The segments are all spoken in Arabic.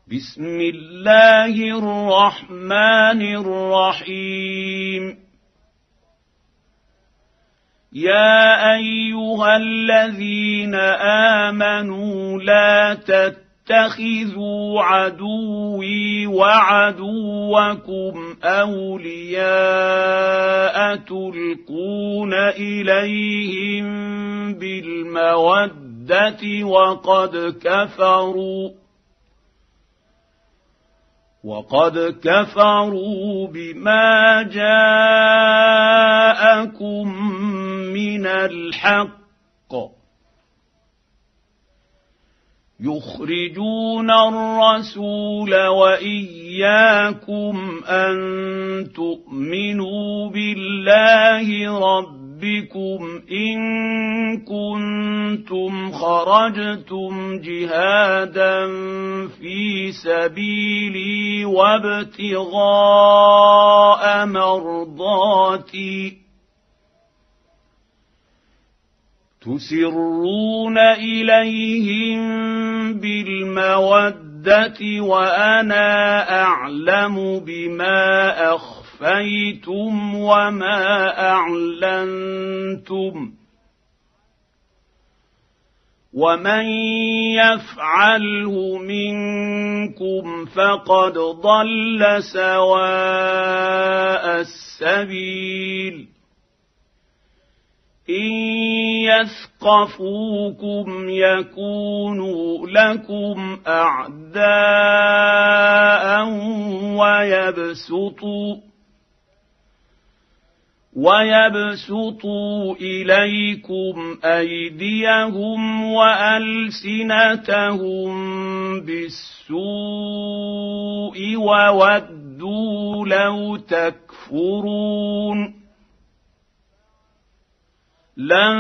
بسم الله الرحمن الرحيم. يا أيها الذين آمنوا لا تتخذوا عدوي وعدوكم أولياء تلقون إليهم بالمودة وقد كفروا بما جاءكم من الحق يخرجون الرسول وإياكم أن تؤمنوا بالله ربكم إن كنتم خرجتم جهادا في سبيلي وابتغاء مرضاتي تسرون إليهم بالمودة وأنا أعلم بما أخفيتم وما أعلنتم ومن يفعله منكم فقد ضل سواء السبيل إن يثقفوكم يكونوا لكم أعداء ويبسطوا إليكم أيديهم وألسنتهم بالسوء وودوا لو تكفرون لن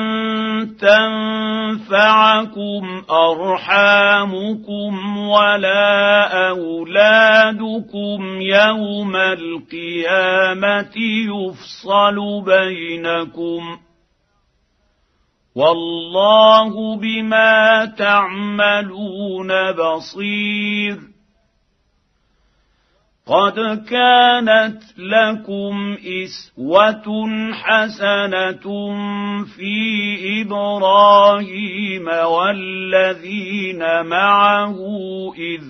تنفعكم أرحامكم ولا أولادكم يوم القيامة يفصل بينكم والله بما تعملون بصير قد كانت لكم إسوة حسنة في إبراهيم والذين معه إذ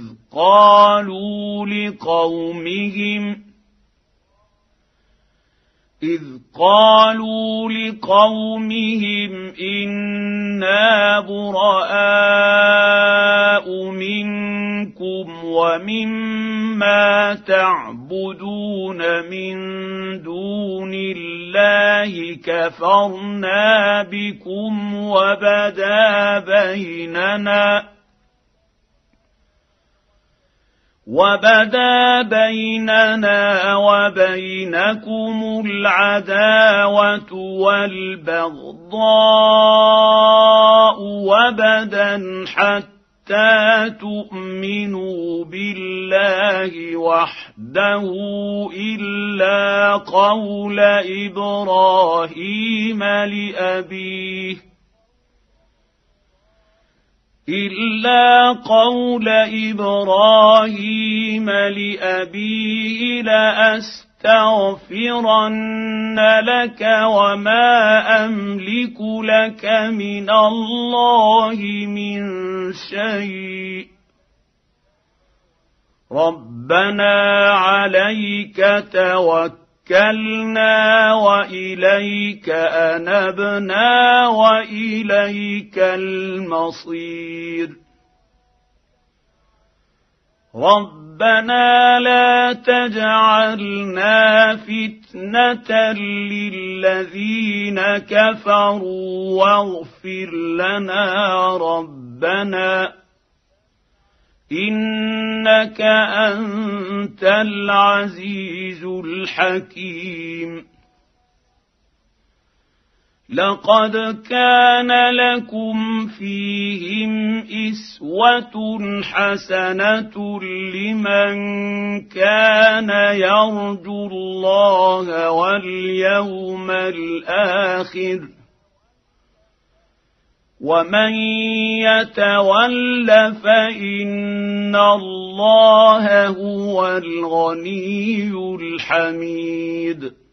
قالوا لقومهم إنا براء منكم ومما تعبدون من دون الله كفرنا بكم وبدا بيننا وبينكم العداوة والبغضاء وبدا حتى تؤمنوا بالله وحده إلا قول إبراهيم لأبيه لأستغفرن لك وما أملك لك من الله من شيء ربنا عليك توكلنا وإليك أنبنا وإليك المصير ربنا لا تجعلنا فتنة للذين كفروا واغفر لنا ربنا إنك أنت العزيز الحكيم لقد كان لكم فيهم إسوة حسنة لمن كان يرجو الله واليوم الآخر ومن يتول فإن الله الله هو الغني الحميد.